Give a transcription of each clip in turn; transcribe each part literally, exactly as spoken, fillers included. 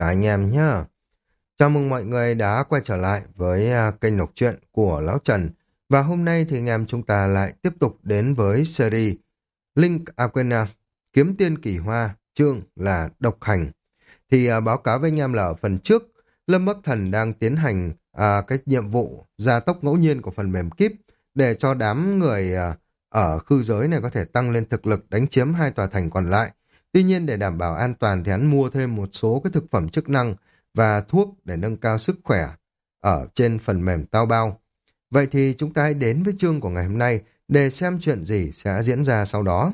cả anh em nhá. Chào mừng mọi người đã quay trở lại với à, kênh đọc truyện của Lão Trần. Và hôm nay thì anh em chúng ta lại tiếp tục đến với series Link à quên à, Kiếm Tiên Kỳ Hoa, chương là Độc Hành. Thì à, báo cáo với anh em là ở phần trước, Lâm Bắc Thần đang tiến hành à, cái nhiệm vụ gia tốc ngẫu nhiên của phần mềm kíp để cho đám người à, ở khư giới này có thể tăng lên thực lực đánh chiếm hai tòa thành còn lại. Tuy nhiên để đảm bảo an toàn thì hắn mua thêm một số cái thực phẩm chức năng và thuốc để nâng cao sức khỏe ở trên phần mềm tao bao. Vậy thì chúng ta hãy đến với chương của ngày hôm nay để xem chuyện gì sẽ diễn ra sau đó.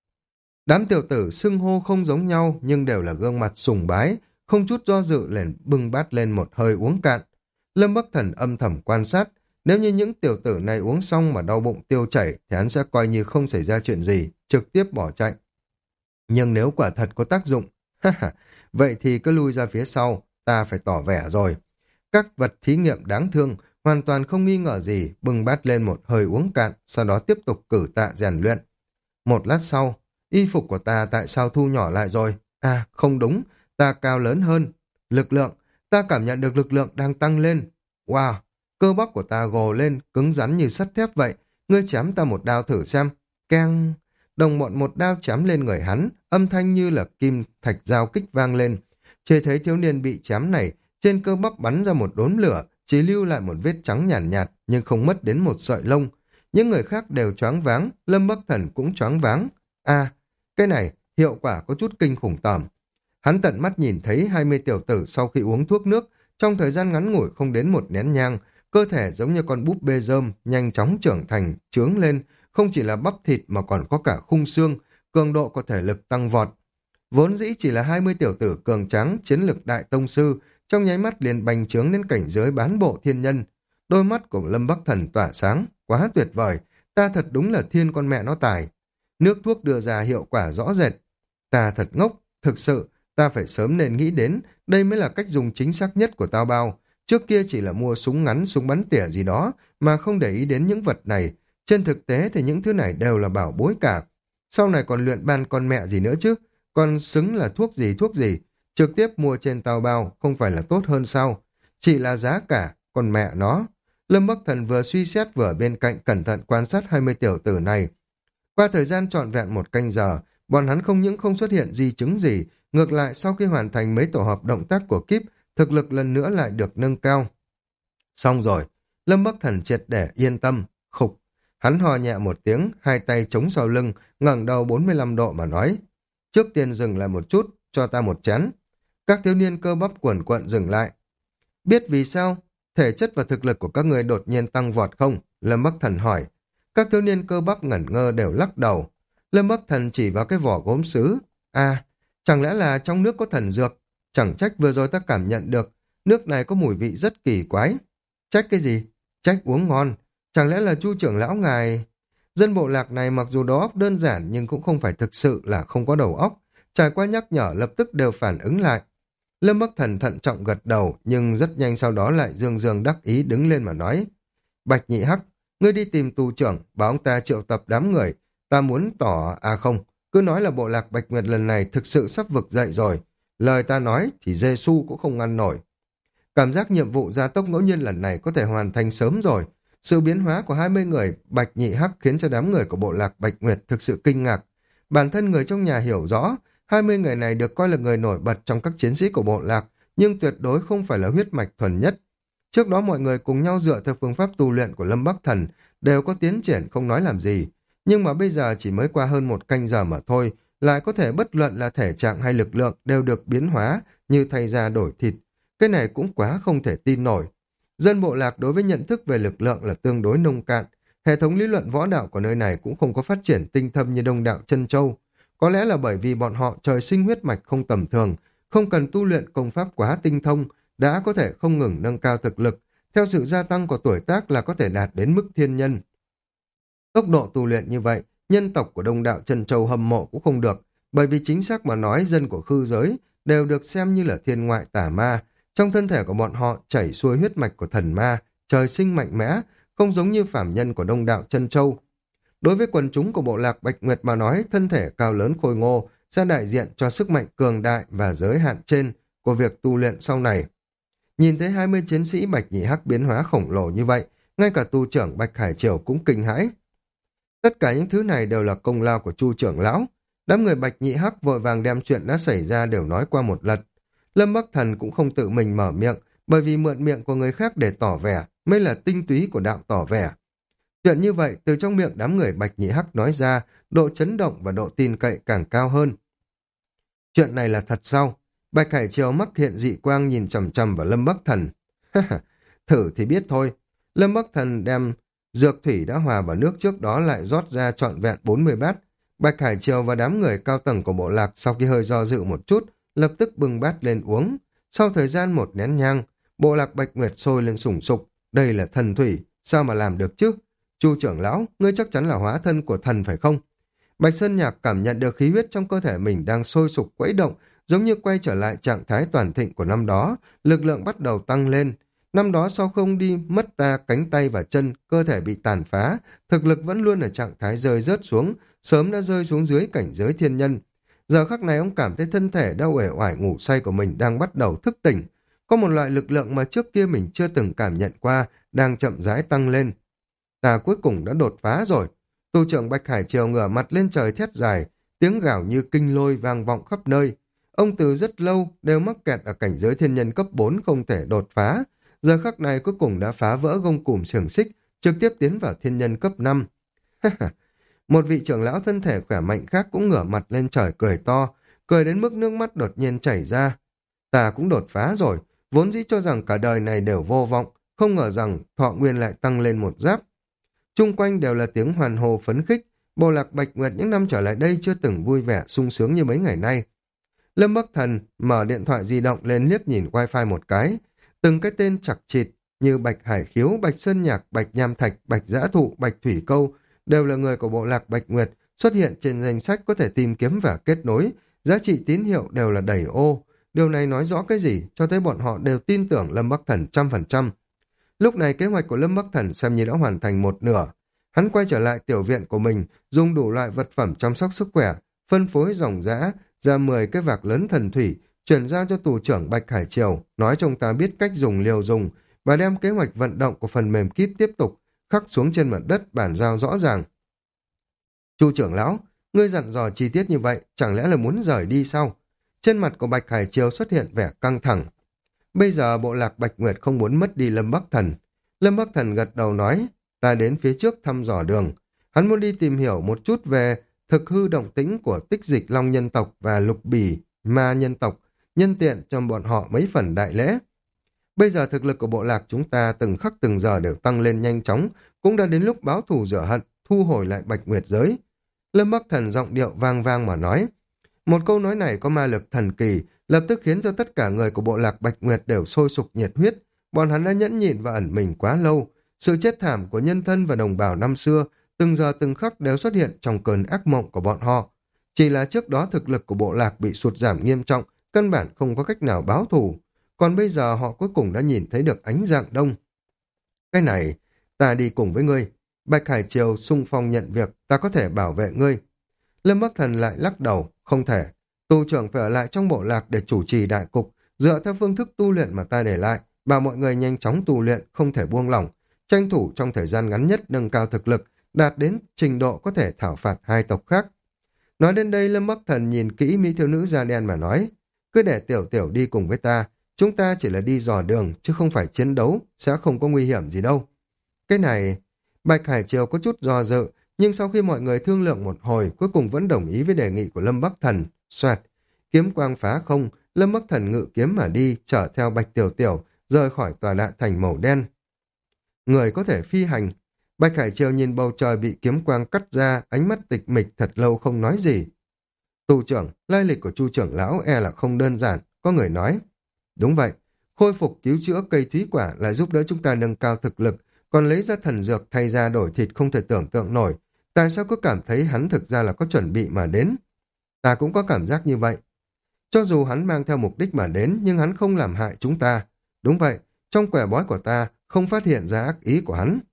Đám tiểu tử xưng hô không giống nhau nhưng đều là gương mặt sùng bái, không chút do dự liền bưng bát lên một hơi uống cạn. Lâm Bắc Thần âm thầm quan sát, nếu như những tiểu tử này uống xong mà đau bụng tiêu chảy thì hắn sẽ coi như không xảy ra chuyện gì, trực tiếp bỏ chạy. Nhưng nếu quả thật có tác dụng, vậy thì cứ lui ra phía sau, ta phải tỏ vẻ rồi. Các vật thí nghiệm đáng thương, hoàn toàn không nghi ngờ gì, bưng bát lên một hơi uống cạn, sau đó tiếp tục cử tạ rèn luyện. Một lát sau, y phục của ta tại sao thu nhỏ lại rồi? À, không đúng, ta cao lớn hơn. Lực lượng, ta cảm nhận được lực lượng đang tăng lên. Wow, cơ bắp của ta gồ lên, cứng rắn như sắt thép vậy. Ngươi chém ta một đao thử xem. Keng! Đồng bọn một đao chém lên người hắn, âm thanh như là kim thạch dao kích vang lên. Chỉ thấy thiếu niên bị chém này, trên cơ bắp bắn ra một đốm lửa, chỉ lưu lại một vết trắng nhàn nhạt, nhạt nhưng không mất đến một sợi lông. Những người khác đều choáng váng, Lâm Bắc Thần cũng choáng váng. À, cái này, hiệu quả có chút kinh khủng tởm. Hắn tận mắt nhìn thấy hai mươi tiểu tử sau khi uống thuốc nước, trong thời gian ngắn ngủi không đến một nén nhang, cơ thể giống như con búp bê rơm, nhanh chóng trưởng thành, trướng lên, không chỉ là bắp thịt mà còn có cả khung xương, cường độ có thể lực tăng vọt. Vốn dĩ chỉ là hai mươi tiểu tử cường tráng, chiến lực đại tông sư, trong nháy mắt liền bành trướng đến cảnh giới bán bộ thiên nhân. Đôi mắt của Lâm Bắc Thần tỏa sáng, quá tuyệt vời, ta thật đúng là thiên con mẹ nó tài. Nước thuốc đưa ra hiệu quả rõ rệt. Ta thật ngốc, thực sự, ta phải sớm nên nghĩ đến, đây mới là cách dùng chính xác nhất của tao bao. Trước kia chỉ là mua súng ngắn, súng bắn tỉa gì đó, mà không để ý đến những vật này. Trên thực tế thì những thứ này đều là bảo bối cả. Sau này còn luyện ban con mẹ gì nữa chứ, còn xứng là thuốc gì thuốc gì. Trực tiếp mua trên tao bao, không phải là tốt hơn sao? Chỉ là giá cả, còn mẹ nó. Lâm Bắc Thần vừa suy xét vừa bên cạnh cẩn thận quan sát hai mươi tiểu tử này. Qua thời gian trọn vẹn một canh giờ, bọn hắn không những không xuất hiện di chứng gì, ngược lại sau khi hoàn thành mấy tổ hợp động tác của kíp, thực lực lần nữa lại được nâng cao. Xong rồi, Lâm Bắc Thần triệt để yên tâm, khục. Hắn hò nhẹ một tiếng, hai tay chống sau lưng, ngẩng đầu bốn mươi lăm độ mà nói. Trước tiên dừng lại một chút, cho ta một chén. Các thiếu niên cơ bắp cuồn cuộn dừng lại. Biết vì sao? Thể chất và thực lực của các người đột nhiên tăng vọt không? Lâm Bắc Thần hỏi. Các thiếu niên cơ bắp ngẩn ngơ đều lắc đầu. Lâm Bắc Thần chỉ vào cái vỏ gốm sứ. À, chẳng lẽ là trong nước có thần dược? Chẳng trách vừa rồi ta cảm nhận được. Nước này có mùi vị rất kỳ quái. Trách cái gì? Trách uống ngon. Chẳng lẽ là Chu trưởng lão ngài... Dân bộ lạc này mặc dù đầu óc đơn giản nhưng cũng không phải thực sự là không có đầu óc. Trải qua nhắc nhở lập tức đều phản ứng lại. Lâm Bắc Thần thận trọng gật đầu nhưng rất nhanh sau đó lại dương dương đắc ý đứng lên mà nói. Bạch Nhị Hắc, ngươi đi tìm tù trưởng, bảo ông ta triệu tập đám người. Ta muốn tỏ... À không, cứ nói là bộ lạc Bạch Nguyệt lần này thực sự sắp vực dậy rồi. Lời ta nói thì Giê-xu cũng không ngăn nổi. Cảm giác nhiệm vụ gia tốc ngẫu nhiên lần này có thể hoàn thành sớm rồi. Sự biến hóa của hai mươi người Bạch Nhị Hắc khiến cho đám người của bộ lạc Bạch Nguyệt thực sự kinh ngạc. Bản thân người trong nhà hiểu rõ, hai mươi người này được coi là người nổi bật trong các chiến sĩ của bộ lạc, nhưng tuyệt đối không phải là huyết mạch thuần nhất. Trước đó mọi người cùng nhau dựa theo phương pháp tu luyện của Lâm Bắc Thần, đều có tiến triển không nói làm gì. Nhưng mà bây giờ chỉ mới qua hơn một canh giờ mà thôi, lại có thể bất luận là thể trạng hay lực lượng đều được biến hóa như thay da đổi thịt. Cái này cũng quá không thể tin nổi. Dân bộ lạc đối với nhận thức về lực lượng là tương đối nông cạn. Hệ thống lý luận võ đạo của nơi này cũng không có phát triển tinh thâm như Đông đạo Chân Châu. Có lẽ là bởi vì bọn họ trời sinh huyết mạch không tầm thường, không cần tu luyện công pháp quá tinh thông, đã có thể không ngừng nâng cao thực lực. Theo sự gia tăng của tuổi tác là có thể đạt đến mức thiên nhân. Tốc độ tu luyện như vậy, nhân tộc của Đông đạo Chân Châu hâm mộ cũng không được, bởi vì chính xác mà nói dân của khư giới đều được xem như là thiên ngoại tả ma. Trong thân thể của bọn họ chảy xuôi huyết mạch của thần ma, trời sinh mạnh mẽ, không giống như phàm nhân của Đông đạo Chân Châu. Đối với quần chúng của bộ lạc Bạch Nguyệt mà nói, thân thể cao lớn khôi ngô sẽ đại diện cho sức mạnh cường đại và giới hạn trên của việc tu luyện sau này. Nhìn thấy hai mươi chiến sĩ Bạch Nhị Hắc biến hóa khổng lồ như vậy, ngay cả tu trưởng Bạch Hải Triều cũng kinh hãi. Tất cả những thứ này đều là công lao của Chu trưởng lão. Đám người Bạch Nhị Hắc vội vàng đem chuyện đã xảy ra đều nói qua một lần. Lâm Bắc Thần cũng không tự mình mở miệng, bởi vì mượn miệng của người khác để tỏ vẻ mới là tinh túy của đạo tỏ vẻ. Chuyện như vậy từ trong miệng đám người Bạch Nhị Hắc nói ra, độ chấn động và độ tin cậy càng cao hơn. Chuyện này là thật sao? Bạch Hải Triều mắc hiện dị quang nhìn chằm chằm vào Lâm Bắc Thần. Thử thì biết thôi. Lâm Bắc Thần đem dược thủy đã hòa vào nước trước đó lại rót ra trọn vẹn bốn mươi bát. Bạch Hải Triều và đám người cao tầng của bộ lạc sau khi hơi do dự một chút, lập tức bưng bát lên uống. Sau thời gian một nén nhang, bộ lạc Bạch Nguyệt sôi lên sùng sục. Đây là thần thủy, sao mà làm được chứ? Chu trưởng lão, ngươi chắc chắn là hóa thân của thần phải không? Bạch Sơn Nhạc cảm nhận được khí huyết trong cơ thể mình đang sôi sục quẫy động, giống như quay trở lại trạng thái toàn thịnh của năm đó, lực lượng bắt đầu tăng lên. Năm đó sau không đi mất ta cánh tay và chân, cơ thể bị tàn phá, thực lực vẫn luôn ở trạng thái rơi rớt xuống, sớm đã rơi xuống dưới cảnh giới thiên nhân. Giờ khắc này ông cảm thấy thân thể đã uể oải ngủ say của mình đang bắt đầu thức tỉnh. Có một loại lực lượng mà trước kia mình chưa từng cảm nhận qua, đang chậm rãi tăng lên. Ta cuối cùng đã đột phá rồi. Tu trưởng Bạch Hải Triều ngửa mặt lên trời thét dài, tiếng gào như kinh lôi vang vọng khắp nơi. Ông từ rất lâu đều mắc kẹt ở cảnh giới thiên nhân cấp bốn không thể đột phá. Giờ khắc này cuối cùng đã phá vỡ gông cùm xiềng xích, trực tiếp tiến vào thiên nhân cấp năm. Một vị trưởng lão thân thể khỏe mạnh khác cũng ngửa mặt lên trời cười to, cười đến mức nước mắt đột nhiên chảy ra. Ta cũng đột phá rồi, vốn dĩ cho rằng cả đời này đều vô vọng, không ngờ rằng thọ nguyên lại tăng lên một giáp. Chung quanh đều là tiếng hoàn hồ phấn khích, bộ lạc Bạch Nguyệt những năm trở lại đây chưa từng vui vẻ sung sướng như mấy ngày nay. Lâm Bắc Thần mở điện thoại di động lên liếc nhìn wifi một cái, từng cái tên chặt chịt như Bạch Hải Khiếu, Bạch Sơn Nhạc, Bạch Nham Thạch, Bạch Giã Thụ, Bạch Thủy Câu đều là người của bộ lạc Bạch Nguyệt xuất hiện trên danh sách có thể tìm kiếm và kết nối, giá trị tín hiệu đều là đầy ô. Điều này nói rõ cái gì? Cho thấy bọn họ đều tin tưởng Lâm Bắc Thần trăm phần trăm. Lúc này kế hoạch của Lâm Bắc Thần xem như đã hoàn thành một nửa. Hắn quay trở lại tiểu viện của mình, dùng đủ loại vật phẩm chăm sóc sức khỏe, phân phối ròng rã, ra mười cái vạc lớn thần thủy, chuyển giao cho tù trưởng Bạch Hải Triều, nói cho ông ta biết cách dùng liều dùng, và đem kế hoạch vận động của phần mềm kíp tiếp tục, khắc xuống trên mặt đất bản giao rõ ràng. Chu trưởng lão, ngươi dặn dò chi tiết như vậy, chẳng lẽ là muốn rời đi sao? Trên mặt của Bạch Hải Triều xuất hiện vẻ căng thẳng. Bây giờ bộ lạc Bạch Nguyệt không muốn mất đi Lâm Bắc Thần. Lâm Bắc Thần gật đầu nói, ta đến phía trước thăm dò đường. Hắn muốn đi tìm hiểu một chút về thực hư động tĩnh của tích dịch long nhân tộc và lục bỉ ma nhân tộc, nhân tiện cho bọn họ mấy phần đại lễ. Bây giờ thực lực của bộ lạc chúng ta từng khắc từng giờ đều tăng lên nhanh chóng, cũng đã đến lúc báo thù rửa hận, thu hồi lại Bạch Nguyệt giới. Lâm Bắc Thần giọng điệu vang vang mà nói. Một câu nói này có ma lực thần kỳ, lập tức khiến cho tất cả người của bộ lạc Bạch Nguyệt đều sôi sục nhiệt huyết. Bọn hắn đã nhẫn nhịn và ẩn mình quá lâu. Sự chết thảm của nhân thân và đồng bào năm xưa, từng giờ từng khắc đều xuất hiện trong cơn ác mộng của bọn họ. Chỉ là trước đó thực lực của bộ lạc bị sụt giảm nghiêm trọng, căn bản không có cách nào báo thù. Còn bây giờ họ cuối cùng đã nhìn thấy được ánh dạng đông. Cái này, ta đi cùng với ngươi. Bạch Hải Triều xung phong nhận việc, ta có thể bảo vệ ngươi. Lâm Bắc Thần lại lắc đầu, không thể. Tu trưởng phải ở lại trong bộ lạc để chủ trì đại cục, dựa theo phương thức tu luyện mà ta để lại, bảo mọi người nhanh chóng tu luyện, không thể buông lỏng, tranh thủ trong thời gian ngắn nhất nâng cao thực lực, đạt đến trình độ có thể thảo phạt hai tộc khác. Nói đến đây, Lâm Bắc Thần nhìn kỹ mỹ thiếu nữ da đen mà nói, cứ để tiểu tiểu đi cùng với ta, chúng ta chỉ là đi dò đường, chứ không phải chiến đấu, sẽ không có nguy hiểm gì đâu. Cái này, Bạch Hải Triều có chút do dự, nhưng sau khi mọi người thương lượng một hồi, cuối cùng vẫn đồng ý với đề nghị của Lâm Bắc Thần. Xoẹt, kiếm quang phá không, Lâm Bắc Thần ngự kiếm mà đi, chở theo Bạch Tiểu Tiểu, rời khỏi tòa đại thành màu đen. Người có thể phi hành. Bạch Hải Triều nhìn bầu trời bị kiếm quang cắt ra, ánh mắt tịch mịch thật lâu không nói gì. Tù trưởng, lai lịch của Chu trưởng lão e là không đơn giản, có người nói. Đúng vậy, khôi phục cứu chữa cây thúy quả là giúp đỡ chúng ta nâng cao thực lực, còn lấy ra thần dược thay ra đổi thịt không thể tưởng tượng nổi. Tại sao cứ cảm thấy hắn thực ra là có chuẩn bị mà đến? Ta cũng có cảm giác như vậy. Cho dù hắn mang theo mục đích mà đến, nhưng hắn không làm hại chúng ta. Đúng vậy, trong quẻ bói của ta không phát hiện ra ác ý của hắn.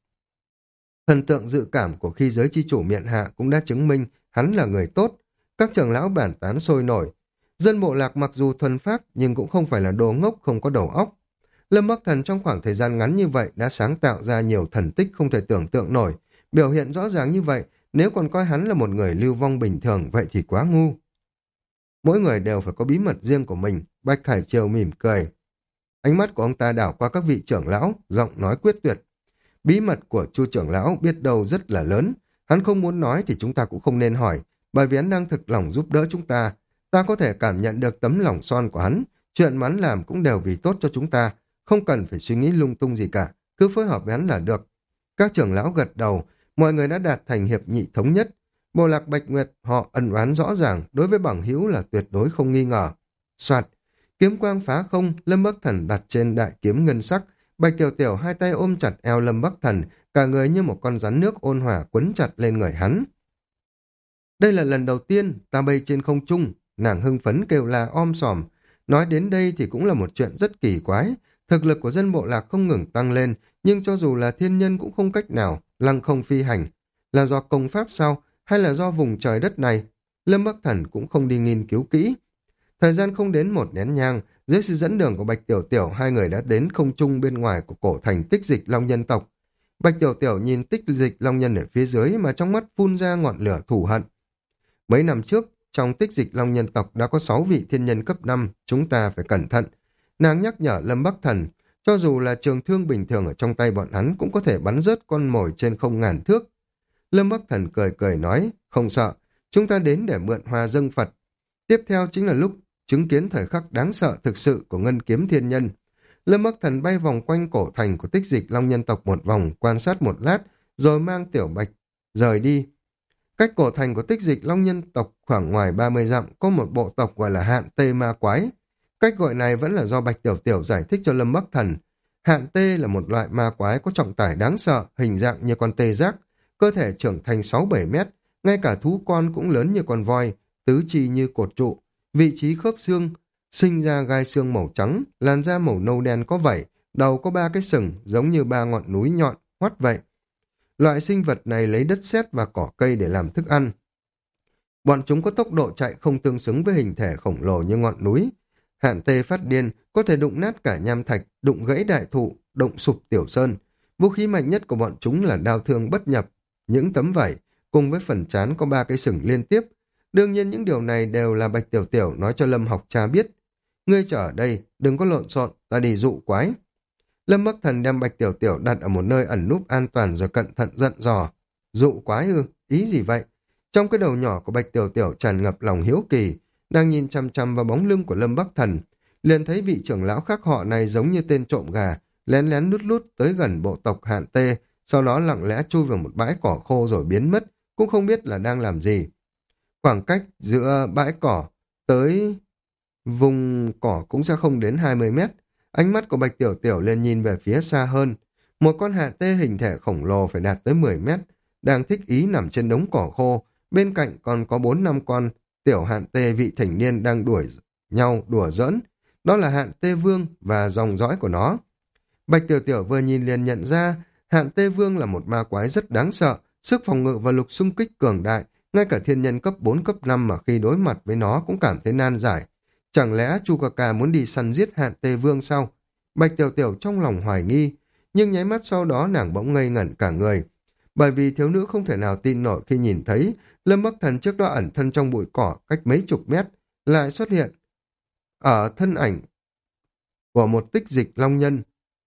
Thần tượng dự cảm của khi giới chi chủ miện hạ cũng đã chứng minh hắn là người tốt. Các trưởng lão bản tán sôi nổi. Dân bộ lạc mặc dù thuần phác nhưng cũng không phải là đồ ngốc không có đầu óc. Lâm Bắc Thần trong khoảng thời gian ngắn như vậy đã sáng tạo ra nhiều thần tích không thể tưởng tượng nổi. Biểu hiện rõ ràng như vậy, nếu còn coi hắn là một người lưu vong bình thường vậy thì quá ngu. Mỗi người đều phải có bí mật riêng của mình, Bạch Khải Triều mỉm cười. Ánh mắt của ông ta đảo qua các vị trưởng lão, giọng nói quyết tuyệt. Bí mật của Chu trưởng lão biết đâu rất là lớn, hắn không muốn nói thì chúng ta cũng không nên hỏi, bởi vì hắn đang thực lòng giúp đỡ chúng ta. Ta có thể cảm nhận được tấm lòng son của hắn, chuyện mà hắn làm cũng đều vì tốt cho chúng ta, không cần phải suy nghĩ lung tung gì cả, cứ phối hợp với hắn là được. Các trưởng lão gật đầu, mọi người đã đạt thành hiệp nghị thống nhất. Bộ lạc Bạch Nguyệt họ ân oán rõ ràng, đối với bằng hữu là tuyệt đối không nghi ngờ. Soạt, kiếm quang phá không, Lâm Bắc Thần đặt trên đại kiếm ngân sắc, Bạch Tiểu Tiểu hai tay ôm chặt eo Lâm Bắc Thần, cả người như một con rắn nước ôn hòa quấn chặt lên người hắn. Đây là lần đầu tiên ta bay trên không trung, nàng hưng phấn kêu la om sòm. Nói đến đây thì cũng là một chuyện rất kỳ quái. Thực lực của dân bộ lạc không ngừng tăng lên, nhưng cho dù là thiên nhân cũng không cách nào lăng không phi hành. Là do công pháp sao, hay là do vùng trời đất này? Lâm Bắc Thần cũng không đi nghiên cứu kỹ. Thời gian không đến một nén nhang, dưới sự dẫn đường của Bạch Tiểu Tiểu, hai người đã đến không trung bên ngoài của cổ thành Tích Dịch Long Nhân tộc. Bạch Tiểu Tiểu nhìn Tích Dịch Long Nhân ở phía dưới mà trong mắt phun ra ngọn lửa thù hận. Mấy năm trước, trong Tích Dịch Long Nhân tộc đã có sáu vị thiên nhân cấp năm, chúng ta phải cẩn thận. Nàng nhắc nhở Lâm Bắc Thần, cho dù là trường thương bình thường ở trong tay bọn hắn cũng có thể bắn rớt con mồi trên không ngàn thước. Lâm Bắc Thần cười cười nói, không sợ, chúng ta đến để mượn hoa dâng Phật. Tiếp theo chính là lúc chứng kiến thời khắc đáng sợ thực sự của ngân kiếm thiên nhân. Lâm Bắc Thần bay vòng quanh cổ thành của Tích Dịch Long Nhân tộc một vòng, quan sát một lát, rồi mang Tiểu Bạch rời đi. Cách cổ thành của Tích Dịch Long Nhân tộc khoảng ngoài ba mươi dặm có một bộ tộc gọi là Hạn Tê Ma Quái. Cách gọi này vẫn là do Bạch Tiểu Tiểu giải thích cho Lâm Bắc Thần. Hạn Tê là một loại ma quái có trọng tải đáng sợ, hình dạng như con tê giác, cơ thể trưởng thành sáu bảy mét, ngay cả thú con cũng lớn như con voi, tứ chi như cột trụ, vị trí khớp xương, sinh ra gai xương màu trắng, làn da màu nâu đen có vảy, đầu có ba cái sừng giống như ba ngọn núi nhọn, hoắt vậy. Loại sinh vật này lấy đất sét và cỏ cây để làm thức ăn. Bọn chúng có tốc độ chạy không tương xứng với hình thể khổng lồ như ngọn núi. Hạn Tê phát điên, có thể đụng nát cả nham thạch, đụng gãy đại thụ, đụng sụp tiểu sơn. Vũ khí mạnh nhất của bọn chúng là đao thương bất nhập, những tấm vảy, cùng với phần trán có ba cái sừng liên tiếp. Đương nhiên những điều này đều là Bạch Tiểu Tiểu nói cho Lâm Học Cha biết. Ngươi chờ ở đây, đừng có lộn xộn, ta đi dụ quái. Lâm Bắc Thần đem Bạch Tiểu Tiểu đặt ở một nơi ẩn núp an toàn rồi cẩn thận dặn dò. Dụ quái ư, ý gì vậy? Trong cái đầu nhỏ của Bạch Tiểu Tiểu tràn ngập lòng hiếu kỳ, đang nhìn chăm chăm vào bóng lưng của Lâm Bắc Thần, liền thấy vị trưởng lão khác họ này giống như tên trộm gà, lén lén lút lút tới gần bộ tộc Hạn Tê, sau đó lặng lẽ chui vào một bãi cỏ khô rồi biến mất, cũng không biết là đang làm gì. Khoảng cách giữa bãi cỏ tới vùng cỏ cũng sẽ không đến hai mươi mét. Ánh mắt của Bạch Tiểu Tiểu lên nhìn về phía xa hơn. Một con Hạn Tê hình thể khổng lồ phải đạt tới mười mét, đang thích ý nằm trên đống cỏ khô, bên cạnh còn có bốn năm con tiểu Hạn Tê vị thành niên đang đuổi nhau đùa giỡn. Đó là Hạn Tê Vương và dòng dõi của nó. Bạch Tiểu Tiểu vừa nhìn liền nhận ra Hạn Tê Vương là một ma quái rất đáng sợ, sức phòng ngự và lục xung kích cường đại, ngay cả thiên nhân cấp bốn cấp năm mà khi đối mặt với nó cũng cảm thấy nan giải. Chẳng lẽ Chu Ca Ca muốn đi săn giết Hạn Tê Vương sao? Bạch Tiểu Tiểu trong lòng hoài nghi, nhưng nháy mắt sau đó nàng bỗng ngây ngẩn cả người. Bởi vì thiếu nữ không thể nào tin nổi khi nhìn thấy Lâm Bắc Thần trước đó ẩn thân trong bụi cỏ cách mấy chục mét, lại xuất hiện ở thân ảnh của một Tích Dịch Long Nhân.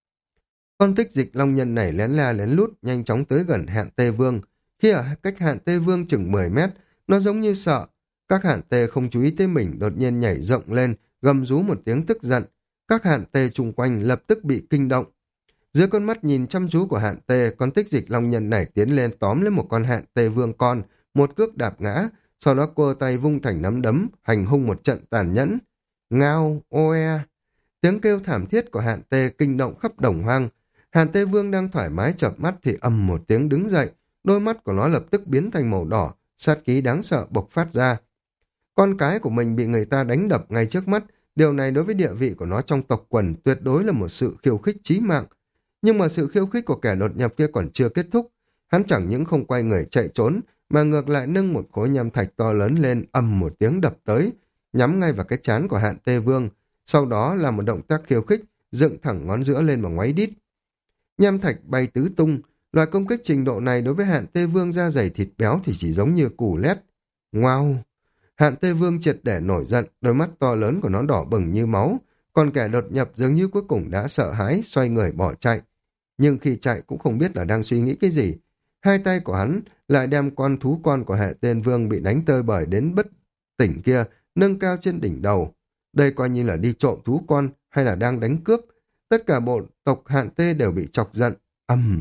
Con Tích Dịch Long Nhân này lén la lén lút nhanh chóng tới gần Hạn Tê Vương. Khi ở cách Hạn Tê Vương chừng mười mét, nó giống như sợ. Các Hạn Tê không chú ý tới mình đột nhiên nhảy rộng lên, gầm rú một tiếng tức giận. Các Hạn Tê chung quanh lập tức bị kinh động. Dưới con mắt nhìn chăm chú của Hạn Tê, con Tích Dịch Long Nhân này tiến lên tóm lấy một con Hạn Tê Vương con, một cước đạp ngã, sau đó quơ tay vung thành nắm đấm, hành hung một trận tàn nhẫn. Ngao, oe. Tiếng kêu thảm thiết của Hạn Tê kinh động khắp đồng hoang. Hạn Tê Vương đang thoải mái chợp mắt thì ầm một tiếng đứng dậy, đôi mắt của nó lập tức biến thành màu đỏ, sát khí đáng sợ bộc phát ra. Con cái của mình bị người ta đánh đập ngay trước mắt, điều này đối với địa vị của nó trong tộc quần tuyệt đối là một sự khiêu khích chí mạng. Nhưng mà sự khiêu khích của kẻ đột nhập kia còn chưa kết thúc, hắn chẳng những không quay người chạy trốn, mà ngược lại nâng một khối nham thạch to lớn lên ầm một tiếng đập tới, nhắm ngay vào cái trán của Hạn Tê Vương, sau đó là một động tác khiêu khích, dựng thẳng ngón giữa lên mà ngoáy đít. Nham thạch bay tứ tung, loại công kích trình độ này đối với Hạn Tê Vương da dày thịt béo thì chỉ giống như củ lét. Ngoao! Hạn Tê Vương triệt để nổi giận, đôi mắt to lớn của nó đỏ bừng như máu, còn kẻ đột nhập dường như cuối cùng đã sợ hãi, xoay người bỏ chạy. Nhưng khi chạy cũng không biết là đang suy nghĩ cái gì. Hai tay của hắn lại đem con thú con của Hệ Tên Vương bị đánh tơi bời đến bất tỉnh kia, nâng cao trên đỉnh đầu. Đây coi như là đi trộm thú con hay là đang đánh cướp. Tất cả bộ tộc Hạn Tê đều bị chọc giận. Ầm!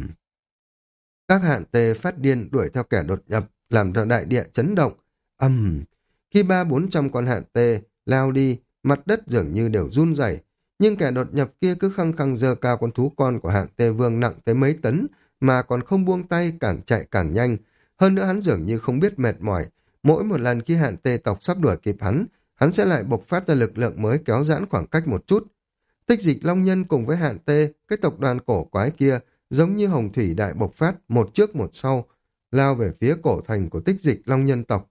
Các Hạn Tê phát điên đuổi theo kẻ đột nhập, làm cho đại địa chấn động. Ầm! Khi ba bốn trăm con Hạn Tê lao đi, mặt đất dường như đều run rẩy, nhưng kẻ đột nhập kia cứ khăng khăng giơ cao con thú con của Hạn Tê Vương nặng tới mấy tấn, mà còn không buông tay, càng chạy càng nhanh. Hơn nữa hắn dường như không biết mệt mỏi. Mỗi một lần khi Hạn Tê tộc sắp đuổi kịp hắn, hắn sẽ lại bộc phát ra lực lượng mới kéo giãn khoảng cách một chút. Tích Dịch Long Nhân cùng với Hạn Tê, cái tộc đoàn cổ quái kia, giống như hồng thủy đại bộc phát, một trước một sau, lao về phía cổ thành của Tích Dịch Long Nhân tộc.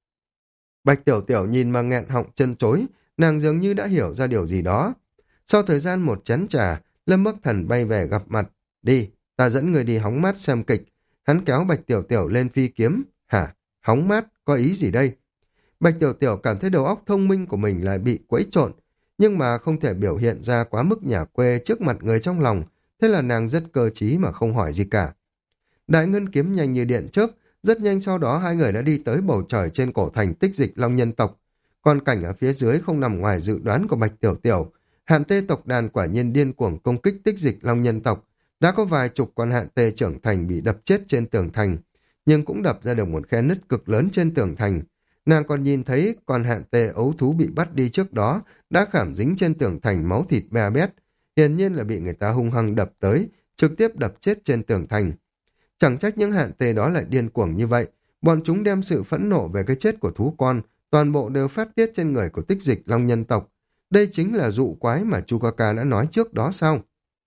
Bạch Tiểu Tiểu nhìn mà nghẹn họng chân chối, nàng dường như đã hiểu ra điều gì đó. Sau thời gian một chén trà, Lâm Bắc Thần bay về gặp mặt. Đi, ta dẫn người đi hóng mát xem kịch. Hắn kéo Bạch Tiểu Tiểu lên phi kiếm. Hả? Hóng mát? Có ý gì đây? Bạch Tiểu Tiểu cảm thấy đầu óc thông minh của mình lại bị quấy trộn, nhưng mà không thể biểu hiện ra quá mức nhà quê trước mặt người trong lòng, thế là nàng rất cơ trí mà không hỏi gì cả. Đại ngân kiếm nhanh như điện chớp, rất nhanh sau đó hai người đã đi tới bầu trời trên cổ thành Tích Dịch Long Nhân tộc. Còn cảnh ở phía dưới không nằm ngoài dự đoán của Bạch Tiểu Tiểu. Hạn Tê tộc đàn quả nhiên điên cuồng công kích Tích Dịch Long Nhân tộc. Đã có vài chục con Hạn Tê trưởng thành bị đập chết trên tường thành, nhưng cũng đập ra được một khe nứt cực lớn trên tường thành. Nàng còn nhìn thấy con Hạn Tê ấu thú bị bắt đi trước đó đã khảm dính trên tường thành máu thịt be bét, hiển nhiên là bị người ta hung hăng đập tới, trực tiếp đập chết trên tường thành. Chẳng trách những Hạn Tê đó lại điên cuồng như vậy, bọn chúng đem sự phẫn nộ về cái chết của thú con toàn bộ đều phát tiết trên người của Tích Dịch Long Nhân tộc. Đây chính là dụ quái mà Chu Ca Ca đã nói trước đó sao?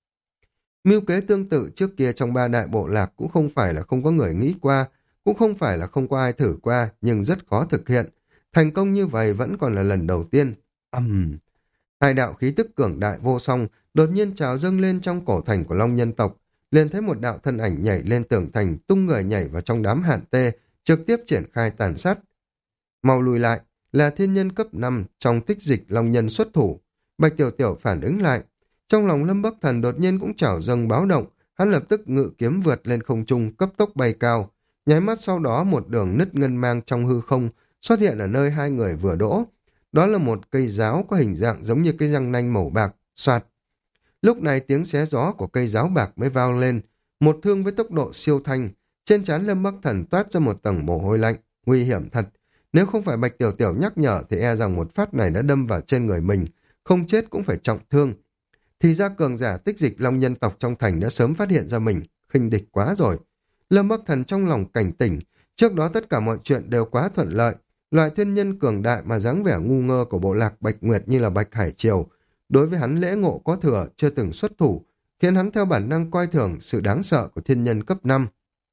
Mưu kế tương tự trước kia trong ba đại bộ lạc cũng không phải là không có người nghĩ qua, cũng không phải là không có ai thử qua, nhưng rất khó thực hiện. Thành công như vậy vẫn còn là lần đầu tiên. Ầm! Uhm. Hai đạo khí tức cường đại vô song đột nhiên trào dâng lên trong cổ thành của Long Nhân tộc, liền thấy một đạo thân ảnh nhảy lên tường thành, tung người nhảy vào trong đám Hạn Tê, trực tiếp triển khai tàn sát. Mau lùi lại, là thiên nhân cấp năm trong Tích Dịch Long Nhân xuất thủ. Bạch Tiểu Tiểu phản ứng lại. Trong lòng Lâm Bắc Thần đột nhiên cũng trào dâng báo động, hắn lập tức ngự kiếm vượt lên không trung, cấp tốc bay cao. Nháy mắt sau đó một đường nứt ngân mang trong hư không xuất hiện ở nơi hai người vừa đỗ. Đó là một cây giáo có hình dạng giống như cây răng nanh màu bạc, soạt. Lúc này tiếng xé gió của cây giáo bạc mới vang lên, một thương với tốc độ siêu thanh. Trên trán Lâm Bắc Thần toát ra một tầng mồ hôi lạnh, nguy hiểm thật. Nếu không phải Bạch Tiểu Tiểu nhắc nhở thì e rằng một phát này đã đâm vào trên người mình, không chết cũng phải trọng thương. Thì ra cường giả Tích Dịch Long Nhân tộc trong thành đã sớm phát hiện ra mình, khinh địch quá rồi. Lâm Bắc Thần trong lòng cảnh tỉnh, trước đó tất cả mọi chuyện đều quá thuận lợi. Loại thiên nhân cường đại mà dáng vẻ ngu ngơ của bộ lạc Bạch Nguyệt như là Bạch Hải Triều, đối với hắn lễ ngộ có thừa, chưa từng xuất thủ, khiến hắn theo bản năng coi thường sự đáng sợ của thiên nhân cấp năm.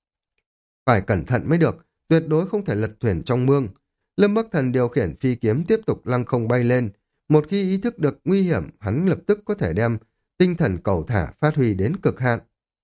Phải cẩn thận mới được, tuyệt đối không thể lật thuyền trong mương. Lâm Bắc Thần điều khiển phi kiếm tiếp tục lăng không bay lên. Một khi ý thức được nguy hiểm, hắn lập tức có thể đem tinh thần cầu thả phát huy đến cực hạn.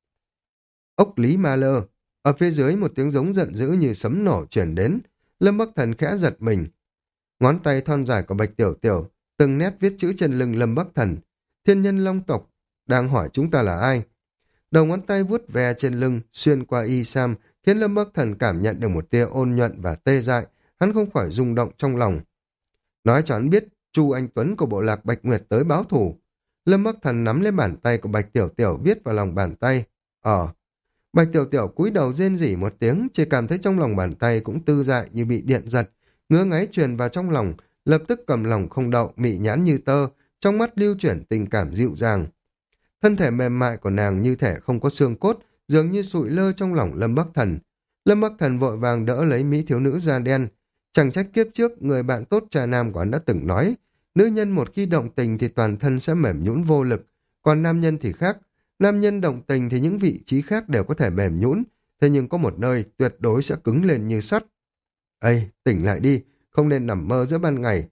Ốc Lý Ma Lơ, ở phía dưới một tiếng giống giận dữ như sấm nổ chuyển đến. Lâm Bắc Thần khẽ giật mình. Ngón tay thon dài của Bạch Tiểu Tiểu từng nét viết chữ trên lưng Lâm Bắc Thần. Thiên nhân long tộc đang hỏi chúng ta là ai. Đầu ngón tay vuốt ve trên lưng xuyên qua y sam khiến Lâm Bắc Thần cảm nhận được một tia ôn nhuận và tê dại. Hắn không khỏi rung động trong lòng. Nói cho hắn biết Chu Anh Tuấn của bộ lạc Bạch Nguyệt tới báo thủ. Lâm Bắc Thần nắm lấy bàn tay của Bạch Tiểu Tiểu viết vào lòng bàn tay. Ờ. Bạch Tiểu Tiểu cúi đầu rên rỉ một tiếng, chỉ cảm thấy trong lòng bàn tay cũng tư dại như bị điện giật, ngứa ngáy truyền vào trong lòng, lập tức cầm lòng không đậu, mị nhãn như tơ, trong mắt lưu chuyển tình cảm dịu dàng. Thân thể mềm mại của nàng như thể không có xương cốt, dường như sụi lơ trong lòng Lâm Bắc Thần. Lâm Bắc Thần vội vàng đỡ lấy mỹ thiếu nữ da đen. Chẳng trách kiếp trước người bạn tốt trà nam của hắn đã từng nói, nữ nhân một khi động tình thì toàn thân sẽ mềm nhũn vô lực, còn nam nhân thì khác. Nam nhân động tình thì những vị trí khác đều có thể mềm nhũn, thế nhưng có một nơi tuyệt đối sẽ cứng lên như sắt. Ây, tỉnh lại đi, không nên nằm mơ giữa ban ngày.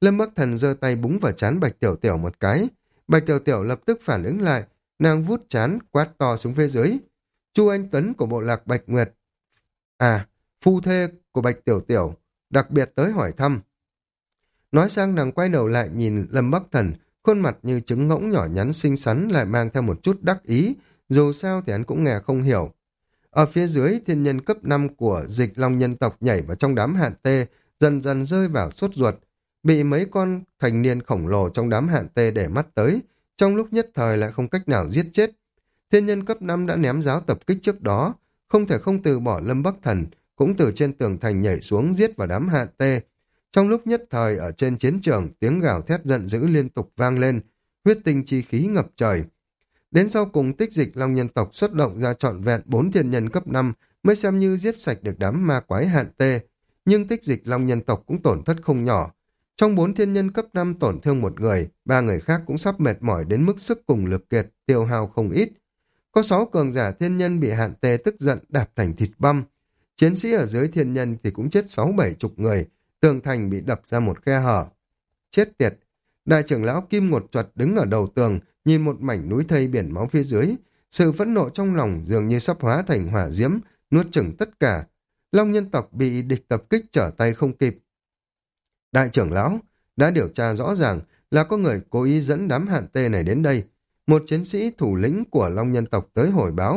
Lâm Bắc Thần giơ tay búng vào trán Bạch Tiểu Tiểu một cái. Bạch Tiểu Tiểu lập tức phản ứng lại, nàng vút trán quát to xuống phía dưới. Chu Anh Tuấn của bộ lạc Bạch Nguyệt, à, phu thê của Bạch Tiểu Tiểu, đặc biệt tới hỏi thăm. Nói sang nàng quay đầu lại nhìn Lâm Bắc Thần, khuôn mặt như trứng ngỗng nhỏ nhắn xinh xắn lại mang theo một chút đắc ý, dù sao thì hắn cũng nghe không hiểu. Ở phía dưới, thiên nhân cấp năm của dịch long nhân tộc nhảy vào trong đám hạn tê, dần dần rơi vào sốt ruột, bị mấy con thành niên khổng lồ trong đám hạn tê để mắt tới, trong lúc nhất thời lại không cách nào giết chết. Thiên nhân cấp năm đã ném giáo tập kích trước đó, không thể không từ bỏ Lâm Bắc Thần, cũng từ trên tường thành nhảy xuống giết vào đám hạn tê. Trong lúc nhất thời ở trên chiến trường, tiếng gào thét giận dữ liên tục vang lên, huyết tinh chi khí ngập trời. Đến sau cùng tích dịch long nhân tộc xuất động ra trọn vẹn bốn thiên nhân cấp năm mới xem như giết sạch được đám ma quái hạn tê. Nhưng tích dịch long nhân tộc cũng tổn thất không nhỏ. Trong bốn thiên nhân cấp năm tổn thương một người, ba người khác cũng sắp mệt mỏi đến mức sức cùng lực kiệt, tiêu hao không ít. Có sáu cường giả thiên nhân bị hạn tê tức giận đạp thành thịt băm. Chiến sĩ ở dưới thiên nhân thì cũng chết sáu bảy chục người, tường thành bị đập ra một khe hở. Chết tiệt! Đại trưởng lão Kim Ngột Chuật đứng ở đầu tường, nhìn một mảnh núi thây biển máu phía dưới. Sự phẫn nộ trong lòng dường như sắp hóa thành hỏa diễm, nuốt chửng tất cả. Long nhân tộc bị địch tập kích trở tay không kịp. Đại trưởng lão đã điều tra rõ ràng là có người cố ý dẫn đám hạn tê này đến đây. Một chiến sĩ thủ lĩnh của Long nhân tộc tới hồi báo.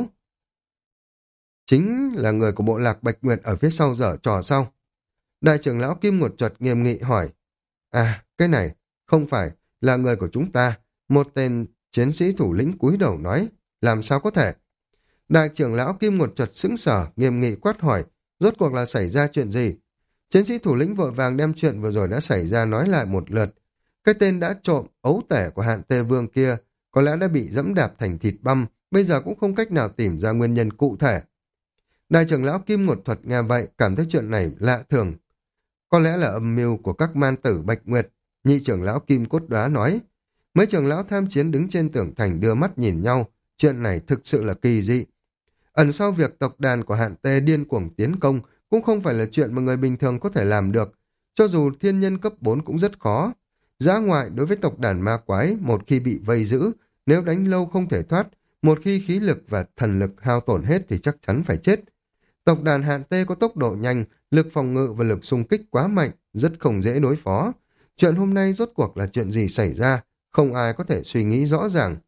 Chính là người của bộ lạc Bạch Nguyệt ở phía sau dở trò sau. Đại trưởng lão Kim Ngột Chuật nghiêm nghị hỏi. À, cái này không phải là người của chúng ta. Một tên chiến sĩ thủ lĩnh cúi đầu nói. Làm sao có thể? Đại trưởng lão Kim Ngột Chuật sững sờ nghiêm nghị quát hỏi. Rốt cuộc là xảy ra chuyện gì? Chiến sĩ thủ lĩnh vội vàng đem chuyện vừa rồi đã xảy ra nói lại một lượt. Cái tên đã trộm ấu tể của hạn tê vương kia có lẽ đã bị dẫm đạp thành thịt băm, bây giờ cũng không cách nào tìm ra nguyên nhân cụ thể. Đại trưởng lão Kim Ngột Thuật nghe vậy cảm thấy chuyện này lạ thường. Có lẽ là âm mưu của các man tử Bạch Nguyệt, nhị trưởng lão Kim Cốt Đóa nói. Mấy trưởng lão tham chiến đứng trên tường thành đưa mắt nhìn nhau, chuyện này thực sự là kỳ dị. Ẩn sau việc tộc đàn của hạn tê điên cuồng tiến công cũng không phải là chuyện mà người bình thường có thể làm được, cho dù thiên nhân cấp bốn cũng rất khó. Dã ngoại đối với tộc đàn ma quái, một khi bị vây giữ, nếu đánh lâu không thể thoát, một khi khí lực và thần lực hao tổn hết thì chắc chắn phải chết. Tộc đàn hạn tê có tốc độ nhanh, lực phòng ngự và lực xung kích quá mạnh, rất không dễ đối phó. Chuyện hôm nay rốt cuộc là chuyện gì xảy ra, không ai có thể suy nghĩ rõ ràng.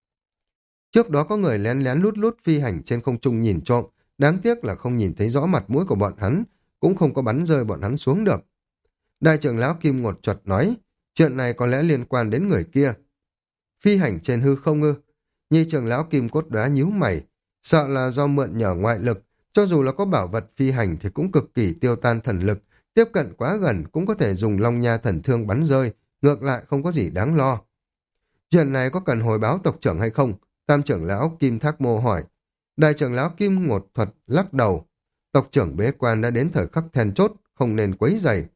Trước đó có người lén lén lút lút phi hành trên không trung nhìn trộm, đáng tiếc là không nhìn thấy rõ mặt mũi của bọn hắn, cũng không có bắn rơi bọn hắn xuống được. Đại trưởng lão Kim Ngột Chuật nói, chuyện này có lẽ liên quan đến người kia. Phi hành trên hư không ư? Nhi trưởng lão Kim Cốt Đóa nhíu mày, sợ là do mượn nhờ ngoại lực, cho dù là có bảo vật phi hành thì cũng cực kỳ tiêu tan thần lực, tiếp cận quá gần cũng có thể dùng long nha thần thương bắn rơi, ngược lại không có gì đáng lo. Chuyện này có cần hồi báo tộc trưởng hay không? Tam trưởng lão Kim Thác Mô hỏi. Đại trưởng lão Kim Ngột Thuật lắc đầu. Tộc trưởng bế quan đã đến thời khắc then chốt, không nên quấy rầy.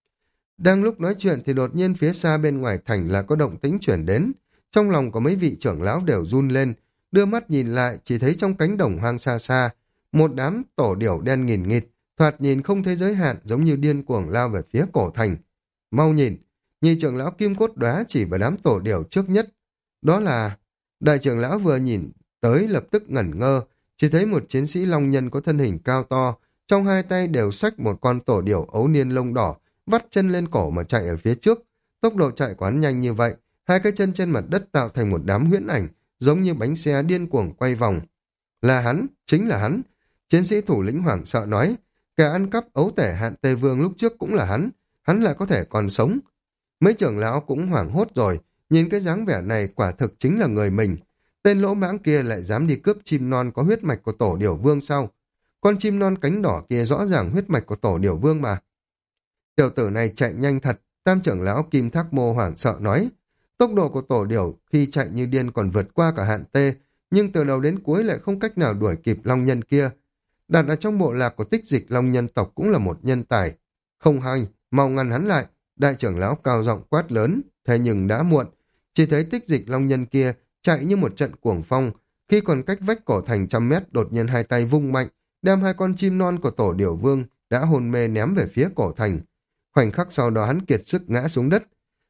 Đang lúc nói chuyện thì đột nhiên phía xa bên ngoài thành là có động tĩnh chuyển đến. Trong lòng của mấy vị trưởng lão đều run lên, đưa mắt nhìn lại chỉ thấy trong cánh đồng hoang xa xa, một đám tổ điểu đen nghìn nghịt, thoạt nhìn không thấy giới hạn giống như điên cuồng lao về phía cổ thành. Mau nhìn, nhị trưởng lão Kim Cốt Đóa chỉ vào đám tổ điểu trước nhất. Đó là... Đại trưởng lão vừa nhìn tới lập tức ngẩn ngơ, chỉ thấy một chiến sĩ long nhân có thân hình cao to, trong hai tay đều xách một con tổ điểu ấu niên lông đỏ, vắt chân lên cổ mà chạy ở phía trước. Tốc độ chạy của hắn nhanh như vậy, hai cái chân trên mặt đất tạo thành một đám huyễn ảnh, giống như bánh xe điên cuồng quay vòng. Là hắn, chính là hắn. Chiến sĩ thủ lĩnh hoảng sợ nói, kẻ ăn cắp ấu tể hạn tê vương lúc trước cũng là hắn, hắn lại có thể còn sống. Mấy trưởng lão cũng hoảng hốt rồi, nhìn cái dáng vẻ này quả thực chính là người mình. Tên lỗ mãng kia lại dám đi cướp chim non có huyết mạch của tổ điểu vương sao? Con chim non cánh đỏ kia rõ ràng huyết mạch của tổ điểu vương mà. Tiểu tử này chạy nhanh thật, tam trưởng lão Kim Thác Mô hoảng sợ nói. Tốc độ của tổ điểu khi chạy như điên còn vượt qua cả hạn tê, nhưng từ đầu đến cuối lại không cách nào đuổi kịp long nhân kia. Đặt ở trong bộ lạc của tích dịch long nhân tộc cũng là một nhân tài. Không hay, mau ngăn hắn lại, đại trưởng lão cao giọng quát lớn, thế nhưng đã muộn. Chỉ thấy tích dịch long nhân kia chạy như một trận cuồng phong, khi còn cách vách cổ thành trăm mét đột nhiên hai tay vung mạnh, đem hai con chim non của tổ điểu vương đã hôn mê ném về phía cổ thành. Khoảnh khắc sau đó hắn kiệt sức ngã xuống đất.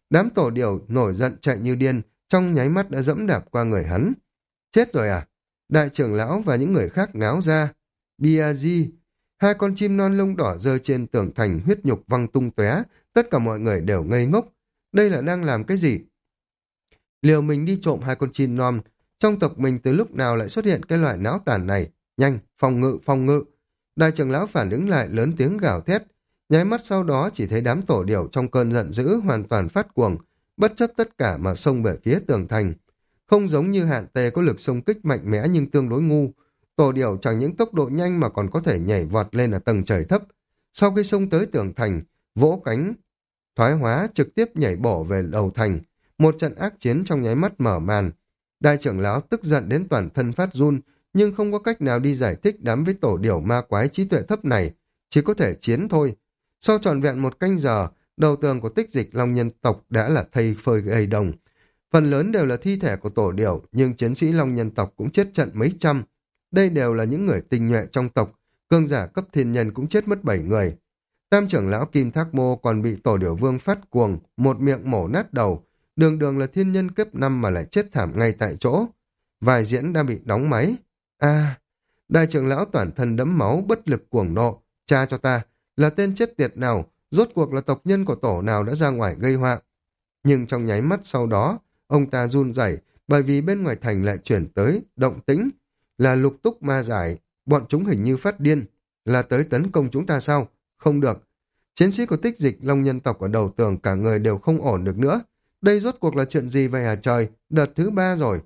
Đám tổ điểu nổi giận chạy như điên, trong nháy mắt đã dẫm đạp qua người hắn. Chết rồi à? Đại trưởng lão và những người khác ngáo ra. Biaji, hai con chim non lông đỏ rơi trên tường thành, huyết nhục văng tung tóe, tất cả mọi người đều ngây ngốc. Đây là đang làm cái gì? Liều mình đi trộm hai con chim non, trong tộc mình từ lúc nào lại xuất hiện cái loại náo tàn này? Nhanh, phòng ngự, phòng ngự. Đại trưởng lão phản ứng lại lớn tiếng gào thét. Nháy mắt sau đó chỉ thấy đám tổ điểu trong cơn giận dữ hoàn toàn phát cuồng, bất chấp tất cả mà xông về phía tường thành. Không giống như hạn tề có lực xông kích mạnh mẽ nhưng tương đối ngu. Tổ điểu chẳng những tốc độ nhanh mà còn có thể nhảy vọt lên ở tầng trời thấp. Sau khi xông tới tường thành, vỗ cánh, thoái hóa trực tiếp nhảy bổ về đầu thành. Một trận ác chiến trong nháy mắt mở màn. Đại trưởng lão tức giận đến toàn thân phát run, nhưng không có cách nào đi giải thích đám với tổ điểu ma quái trí tuệ thấp này, chỉ có thể chiến thôi. Sau trọn vẹn một canh giờ, đầu tường của tích dịch long nhân tộc đã là thây phơi gầy đồng. Phần lớn đều là thi thể của tổ điểu, nhưng chiến sĩ long nhân tộc cũng chết trận mấy trăm. Đây đều là những người tinh nhuệ trong tộc, cương giả cấp thiên nhân cũng chết mất bảy người. Tam trưởng lão Kim Thác Mô còn bị tổ điểu vương phát cuồng, một miệng mổ nát đầu, đường đường là thiên nhân cấp năm mà lại chết thảm ngay tại chỗ. Vài diễn đang bị đóng máy. À, đại trưởng lão toàn thân đẫm máu, bất lực cuồng nộ. Cha cho ta, là tên chết tiệt nào, rốt cuộc là tộc nhân của tổ nào đã ra ngoài gây họa. Nhưng trong nháy mắt sau đó, ông ta run rẩy bởi vì bên ngoài thành lại chuyển tới động tĩnh, là lục túc ma giải, bọn chúng hình như phát điên, là tới tấn công chúng ta sao? Không được. Chiến sĩ của tích dịch long nhân tộc ở đầu tường cả người đều không ổn được nữa. Đây rốt cuộc là chuyện gì vậy hả trời? Đợt thứ ba rồi.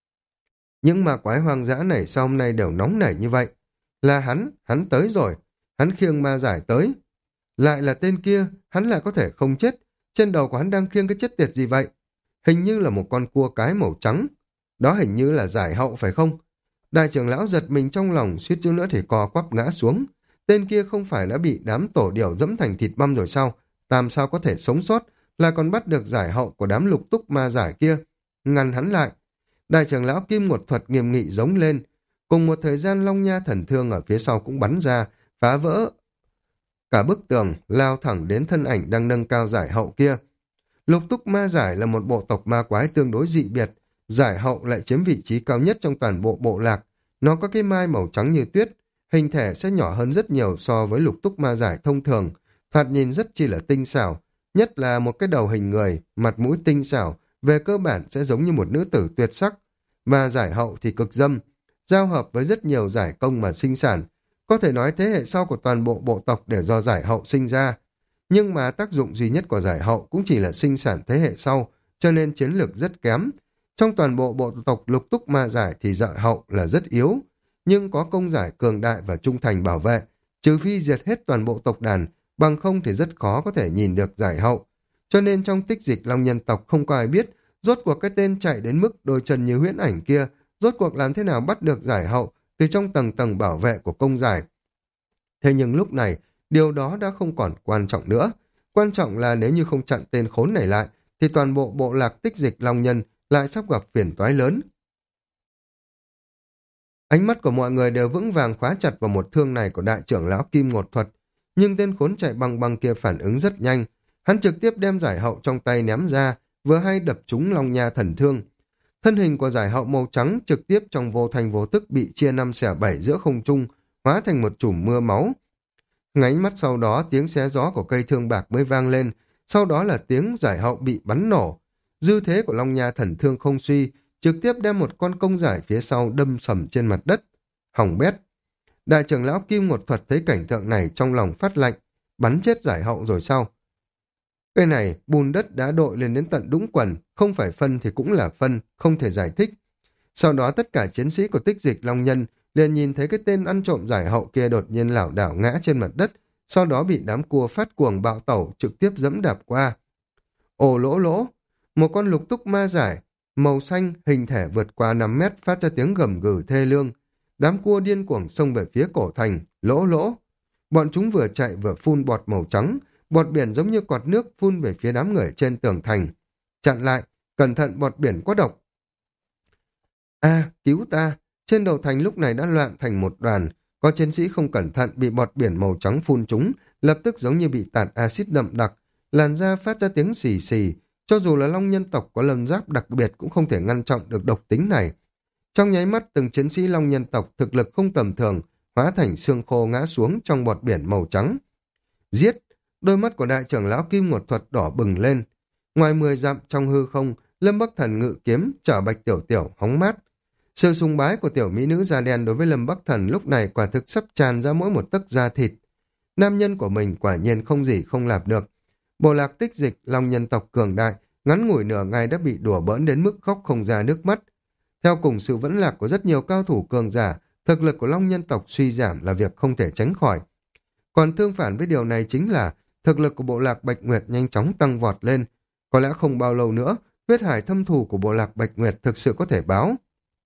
Những ma quái hoang dã này sau hôm nay đều nóng nảy như vậy. Là hắn, hắn tới rồi. Hắn khiêng ma giải tới. Lại là tên kia, hắn lại có thể không chết. Trên đầu của hắn đang khiêng cái chết tiệt gì vậy? Hình như là một con cua cái màu trắng. Đó hình như là giải hậu phải không? Đại trưởng lão giật mình trong lòng, suýt chút nữa thì co quắp ngã xuống. Tên kia không phải đã bị đám tổ điểu dẫm thành thịt băm rồi sao? Làm sao có thể sống sót, là còn bắt được giải hậu của đám lục túc ma giải kia. Ngăn hắn lại. Đại trưởng lão Kim Ngột Thuật nghiêm nghị giống lên. Cùng một thời gian Long Nha Thần Thương ở phía sau cũng bắn ra, phá vỡ cả bức tường, lao thẳng đến thân ảnh đang nâng cao giải hậu kia. Lục túc ma giải là một bộ tộc ma quái tương đối dị biệt. Giải hậu lại chiếm vị trí cao nhất trong toàn bộ bộ lạc. Nó có cái mai màu trắng như tuyết, hình thể sẽ nhỏ hơn rất nhiều so với lục túc ma giải thông thường, thoạt nhìn rất chi là tinh xảo, nhất là một cái đầu hình người, mặt mũi tinh xảo, về cơ bản sẽ giống như một nữ tử tuyệt sắc, mà giải hậu thì cực dâm, giao hợp với rất nhiều giải công mà sinh sản, có thể nói thế hệ sau của toàn bộ bộ tộc đều do giải hậu sinh ra, nhưng mà tác dụng duy nhất của giải hậu cũng chỉ là sinh sản thế hệ sau, cho nên chiến lược rất kém. Trong toàn bộ bộ tộc lục túc ma giải thì giải hậu là rất yếu, nhưng có công giải cường đại và trung thành bảo vệ, trừ phi diệt hết toàn bộ tộc đàn, bằng không thì rất khó có thể nhìn được giải hậu. Cho nên trong tích dịch long nhân tộc không có ai biết, rốt cuộc cái tên chạy đến mức đôi chân như huyễn ảnh kia, rốt cuộc làm thế nào bắt được giải hậu từ trong tầng tầng bảo vệ của công giải. Thế nhưng lúc này, điều đó đã không còn quan trọng nữa. Quan trọng là nếu như không chặn tên khốn này lại, thì toàn bộ bộ lạc tích dịch long nhân lại sắp gặp phiền toái lớn. Ánh mắt của mọi người đều vững vàng khóa chặt vào một thương này của đại trưởng lão Kim Ngột Thuật, nhưng tên khốn chạy băng băng kia phản ứng rất nhanh. Hắn trực tiếp đem giải hậu trong tay ném ra, vừa hay đập trúng Long Nha Thần Thương. Thân hình của giải hậu màu trắng trực tiếp trong vô thành vô tức bị chia năm xẻ bảy giữa không trung, hóa thành một chùm mưa máu. Nháy mắt sau đó tiếng xé gió của cây thương bạc mới vang lên, sau đó là tiếng giải hậu bị bắn nổ. Dư thế của Long Nha Thần Thương không suy, trực tiếp đem một con công giải phía sau đâm sầm trên mặt đất. Hỏng bét. Đại trưởng lão Kim Ngột Thuật thấy cảnh tượng này trong lòng phát lạnh, bắn chết giải hậu rồi sao? Cái này bùn đất đã đội lên đến tận đũng quần, không phải phân thì cũng là phân, không thể giải thích. Sau đó tất cả chiến sĩ của tích dịch long nhân liền nhìn thấy cái tên ăn trộm giải hậu kia đột nhiên lảo đảo ngã trên mặt đất, sau đó bị đám cua phát cuồng bạo tẩu trực tiếp dẫm đạp qua. Ồ lỗ lỗ, một con lục túc ma giải màu xanh hình thể vượt qua năm mét phát ra tiếng gầm gừ thê lương. Đám cua điên cuồng xông về phía cổ thành, lỗ lỗ. Bọn chúng vừa chạy vừa phun bọt màu trắng, bọt biển giống như quạt nước phun về phía đám người trên tường thành. Chặn lại, cẩn thận bọt biển có độc. A, cứu ta! Trên đầu thành lúc này đã loạn thành một đoàn, có chiến sĩ không cẩn thận bị bọt biển màu trắng phun trúng, lập tức giống như bị tạt axit đậm đặc, làn da phát ra tiếng xì xì, Cho dù là Long nhân tộc có lân giáp đặc biệt cũng không thể ngăn chặn được độc tính này. Trong nháy mắt từng chiến sĩ Long nhân tộc thực lực không tầm thường, hóa thành xương khô ngã xuống trong bọt biển màu trắng. Giết! Đôi mắt của đại trưởng lão Kim Ngột Thuật đỏ bừng lên. Ngoài mười dặm trong hư không, Lâm Bắc Thần ngự kiếm chở Bạch Tiểu Tiểu hóng mát. Sự sùng bái của tiểu mỹ nữ da đen đối với Lâm Bắc Thần lúc này quả thực sắp tràn ra mỗi một tấc da thịt. Nam nhân của mình quả nhiên không gì không làm được. Bộ lạc Tích Dịch, Long nhân tộc cường đại, ngắn ngủi nửa ngày đã bị đùa bỡn đến mức khóc không ra nước mắt. Theo cùng sự vẫn lạc của rất nhiều cao thủ cường giả, thực lực của Long nhân tộc suy giảm là việc không thể tránh khỏi. Còn tương phản với điều này chính là thực lực của bộ lạc Bạch Nguyệt nhanh chóng tăng vọt lên. Có lẽ không bao lâu nữa, huyết hải thâm thù của bộ lạc Bạch Nguyệt thực sự có thể báo.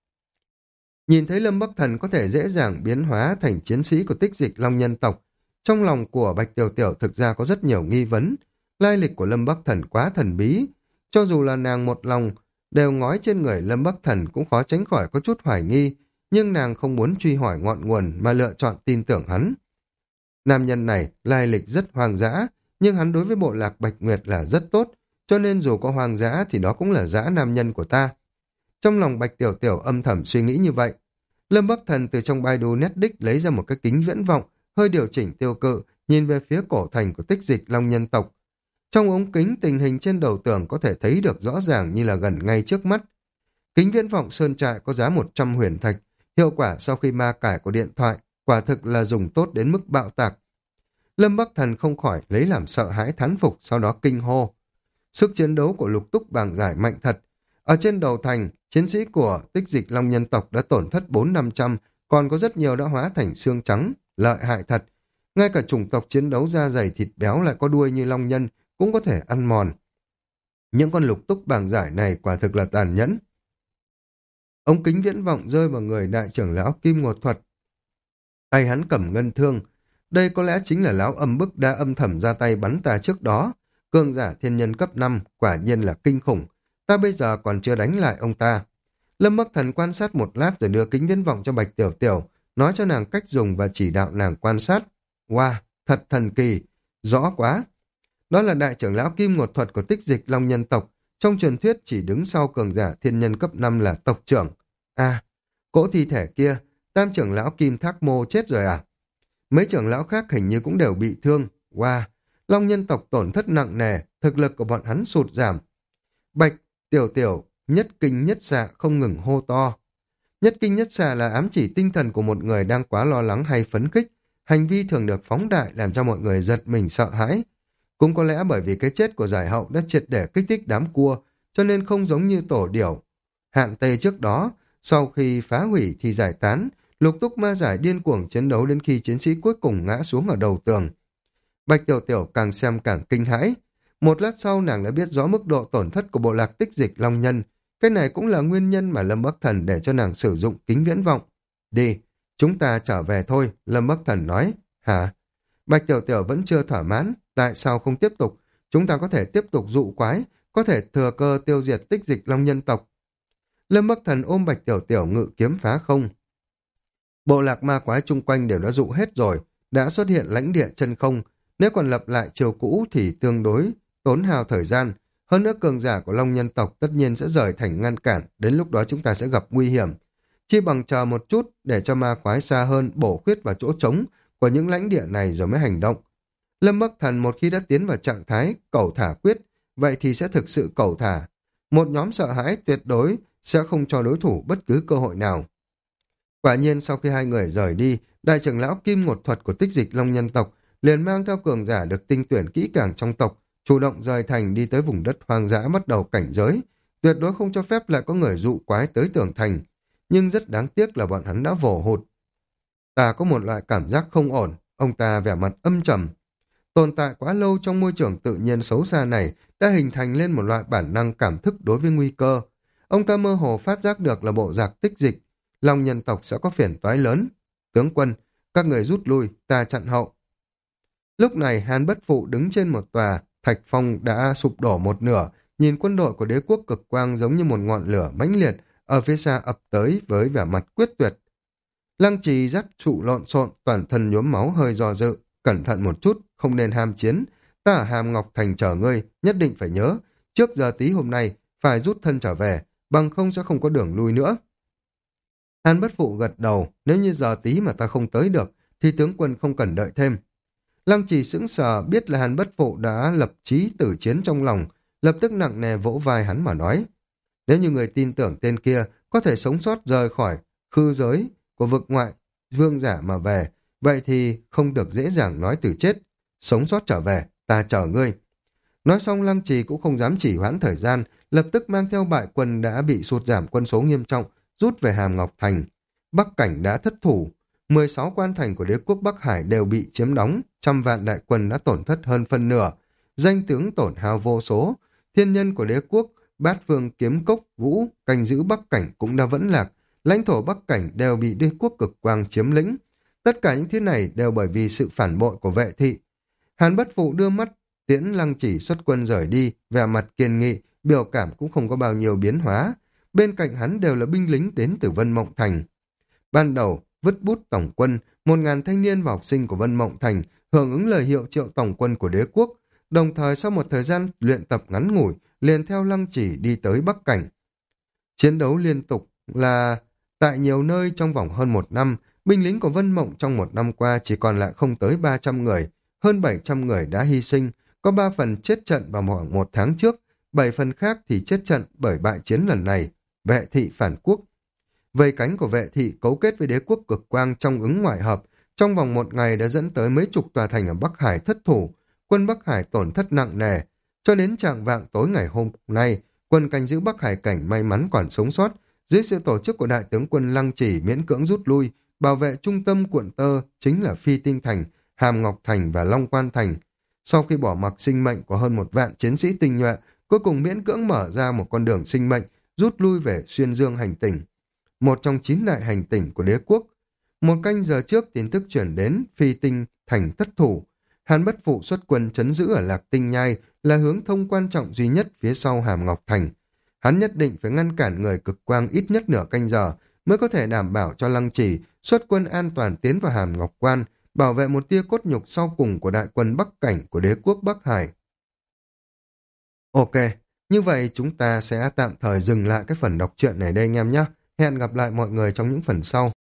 Nhìn thấy Lâm Bắc Thần có thể dễ dàng biến hóa thành chiến sĩ của Tích Dịch Long nhân tộc, trong lòng của Bạch Tiểu Tiểu thực ra có rất nhiều nghi vấn. Lai lịch của Lâm Bắc Thần quá thần bí. Cho dù là nàng một lòng, đều ngói trên người Lâm Bắc Thần cũng khó tránh khỏi có chút hoài nghi, nhưng nàng không muốn truy hỏi ngọn nguồn mà lựa chọn tin tưởng hắn. Nam nhân này lai lịch rất hoang dã, nhưng hắn đối với bộ lạc Bạch Nguyệt là rất tốt, cho nên dù có hoang dã thì đó cũng là dã nam nhân của ta. Trong lòng Bạch Tiểu Tiểu âm thầm suy nghĩ như vậy. Lâm Bắc Thần từ trong Baidu Netdisk lấy ra một cái kính viễn vọng, hơi điều chỉnh tiêu cự, nhìn về phía cổ thành của Tích Dịch Long nhân tộc. Trong ống kính tình hình trên đầu tường có thể thấy được rõ ràng như là gần ngay trước mắt. Kính viễn vọng sơn trại có giá một trăm huyền thạch, hiệu quả sau khi ma cải của điện thoại, quả thực là dùng tốt đến mức bạo tạc. Lâm Bắc Thần không khỏi lấy làm sợ hãi thán phục, sau đó kinh hô. Sức chiến đấu của Lục Túc Bàng Giải mạnh thật. Ở trên đầu thành, chiến sĩ của Tích Dịch Long nhân tộc đã tổn thất bốn năm trăm, còn có rất nhiều đã hóa thành xương trắng, lợi hại thật. Ngay cả chủng tộc chiến đấu da dày thịt béo lại có đuôi như Long nhân cũng có thể ăn mòn. Những con Lục Túc Bàng Giải này quả thực là tàn nhẫn. Ống kính viễn vọng rơi vào người đại trưởng lão Kim Ngột Thuật. Tay hắn cầm ngân thương. Đây có lẽ chính là lão âm bức đã âm thầm ra tay bắn ta trước đó. Cường giả thiên nhân cấp năm, quả nhiên là kinh khủng. Ta bây giờ còn chưa đánh lại ông ta. Lâm Bắc Thần quan sát một lát rồi đưa kính viễn vọng cho Bạch Tiểu Tiểu, nói cho nàng cách dùng và chỉ đạo nàng quan sát. Wow, thật thần kỳ, rõ quá. Đó là đại trưởng lão Kim Ngột Thuật của Tích Dịch Long nhân tộc, trong truyền thuyết chỉ đứng sau cường giả thiên nhân cấp năm là tộc trưởng. À, cỗ thi thể kia, tam trưởng lão Kim Thác Mô chết rồi à? Mấy trưởng lão khác hình như cũng đều bị thương. Wow, Long nhân tộc tổn thất nặng nề, thực lực của bọn hắn sụt giảm. Bạch Tiểu Tiểu nhất kinh nhất xạ không ngừng hô to. Nhất kinh nhất xạ là ám chỉ tinh thần của một người đang quá lo lắng hay phấn khích. Hành vi thường được phóng đại làm cho mọi người giật mình sợ hãi. Cũng có lẽ bởi vì cái chết của giải hậu đã triệt để kích thích đám cua, cho nên không giống như tổ điểu. Hạn tê trước đó, sau khi phá hủy thì giải tán, Lục Túc Ma Giải điên cuồng chiến đấu đến khi chiến sĩ cuối cùng ngã xuống ở đầu tường. Bạch Tiểu Tiểu càng xem càng kinh hãi. Một lát sau nàng đã biết rõ mức độ tổn thất của bộ lạc Tích Dịch Long nhân. Cái này cũng là nguyên nhân mà Lâm Bắc Thần để cho nàng sử dụng kính viễn vọng. Đi, chúng ta trở về thôi, Lâm Bắc Thần nói. Hả? Bạch Tiểu Tiểu vẫn chưa thỏa mãn. Tại sao không tiếp tục? Chúng ta có thể tiếp tục dụ quái, có thể thừa cơ tiêu diệt Tích Dịch Long nhân tộc. Lâm Bắc Thần ôm Bạch Tiểu Tiểu ngự kiếm phá không. Bộ lạc ma quái chung quanh đều đã dụ hết rồi, đã xuất hiện lãnh địa chân không. Nếu còn lập lại chiều cũ thì tương đối tốn hao thời gian. Hơn nữa cường giả của Long nhân tộc tất nhiên sẽ rời thành ngăn cản, đến lúc đó chúng ta sẽ gặp nguy hiểm. Chi bằng chờ một chút để cho ma quái xa hơn bổ khuyết vào chỗ trống của những lãnh địa này rồi mới hành động. Lâm Bắc Thần một khi đã tiến vào trạng thái cẩu thả quyết, vậy thì sẽ thực sự cẩu thả. Một nhóm sợ hãi tuyệt đối sẽ không cho đối thủ bất cứ cơ hội nào. Quả nhiên sau khi hai người rời đi, đại trưởng lão Kim Ngột Thuật của Tích Dịch Long nhân tộc liền mang theo cường giả được tinh tuyển kỹ càng trong tộc, chủ động rời thành đi tới vùng đất hoang dã bắt đầu cảnh giới, tuyệt đối không cho phép lại có người dụ quái tới tường thành. Nhưng rất đáng tiếc là bọn hắn đã vồ hụt. Ta có một loại cảm giác không ổn, ông ta vẻ mặt âm trầm. Tồn tại quá lâu trong môi trường tự nhiên xấu xa này đã hình thành lên một loại bản năng cảm thức đối với nguy cơ. Ông ta mơ hồ phát giác được là bộ giặc Tích Dịch Long nhân tộc sẽ có phiền toái lớn. Tướng quân, các người rút lui, ta chặn hậu. Lúc này Hàn Bất Phụ đứng trên một tòa thạch phong đã sụp đổ một nửa, nhìn quân đội của đế quốc cực quang giống như một ngọn lửa mãnh liệt ở phía xa ập tới với vẻ mặt quyết tuyệt. Lăng Trì dắt trụ lộn xộn, toàn thân nhuốm máu hơi do dự, cẩn thận một chút, không nên ham chiến. Ta ở Hàm Ngọc Thành chờ ngươi, nhất định phải nhớ, trước giờ tí hôm nay phải rút thân trở về, bằng không sẽ không có đường lui nữa. Hàn Bất Phụ gật đầu, nếu như giờ tí mà ta không tới được, thì tướng quân không cần đợi thêm. Lăng Trì sững sờ biết là Hàn Bất Phụ đã lập chí tử chiến trong lòng, lập tức nặng nề vỗ vai hắn mà nói. Nếu như người tin tưởng tên kia có thể sống sót rời khỏi khư giới của vực ngoại vương giả mà về, vậy thì không được dễ dàng nói từ chết. Sống sót trở về, ta chờ ngươi. Nói xong Lăng Trì cũng không dám chỉ hoãn thời gian, lập tức mang theo bại quân đã bị sụt giảm quân số nghiêm trọng, rút về Hàm Ngọc Thành. Bắc Cảnh đã thất thủ, mười sáu quan thành của đế quốc Bắc Hải đều bị chiếm đóng, trăm vạn đại quân đã tổn thất hơn phân nửa, danh tướng tổn hao vô số, thiên nhân của đế quốc, bát phương kiếm cốc, vũ, canh giữ Bắc Cảnh cũng đã vẫn lạc, lãnh thổ Bắc Cảnh đều bị đế quốc cực quang chiếm lĩnh. Tất cả những thứ này đều bởi vì sự phản bội của Vệ Thị. Hàn Bất Phụ đưa mắt tiễn Lăng Chỉ xuất quân rời đi, vẻ mặt kiên nghị, biểu cảm cũng không có bao nhiêu biến hóa. Bên cạnh hắn đều là binh lính đến từ Vân Mộng Thành. Ban đầu, vứt bút tổng quân, một ngàn thanh niên và học sinh của Vân Mộng Thành hưởng ứng lời hiệu triệu tổng quân của đế quốc, đồng thời sau một thời gian luyện tập ngắn ngủi, liền theo Lăng Chỉ đi tới Bắc Cảnh. Chiến đấu liên tục là tại nhiều nơi trong vòng hơn một năm, binh lính của Vân Mộng trong một năm qua chỉ còn lại không tới ba trăm người, hơn bảy trăm người đã hy sinh, có ba phần chết trận vào một, một tháng trước, bảy phần khác thì chết trận bởi bại chiến lần này. Vệ Thị phản quốc. Vây cánh của Vệ Thị cấu kết với đế quốc cực quang trong ứng ngoại hợp, trong vòng một ngày đã dẫn tới mấy chục tòa thành ở Bắc Hải thất thủ, quân Bắc Hải tổn thất nặng nề. Cho đến trạng vạng tối ngày hôm nay, quân canh giữ Bắc Hải cảnh may mắn còn sống sót, dưới sự tổ chức của đại tướng quân Lăng Chỉ miễn cưỡng rút lui, bảo vệ trung tâm quận Tơ chính là Phi Tinh Thành, Hàm Ngọc Thành và Long Quan Thành. Sau khi bỏ mặc sinh mệnh của hơn một vạn chiến sĩ tinh nhuệ, cuối cùng miễn cưỡng mở ra một con đường sinh mệnh, rút lui về Xuyên Dương hành tỉnh, một trong chín đại hành tỉnh của đế quốc. Một canh giờ trước tin tức chuyển đến Phi Tinh Thành thất thủ. Hàn Bất Phụ xuất quân trấn giữ ở Lạc Tinh Nhai là hướng thông quan trọng duy nhất phía sau Hàm Ngọc Thành. Hắn nhất định phải ngăn cản người cực quang ít nhất nửa canh giờ mới có thể đảm bảo cho Lăng Chỉ xuất quân an toàn tiến vào Hàm Ngọc Quan, bảo vệ một tia cốt nhục sau cùng của đại quân Bắc Cảnh của đế quốc Bắc Hải. Ok, như vậy chúng ta sẽ tạm thời dừng lại cái phần đọc truyện này đây anh em nhé. Hẹn gặp lại mọi người trong những phần sau.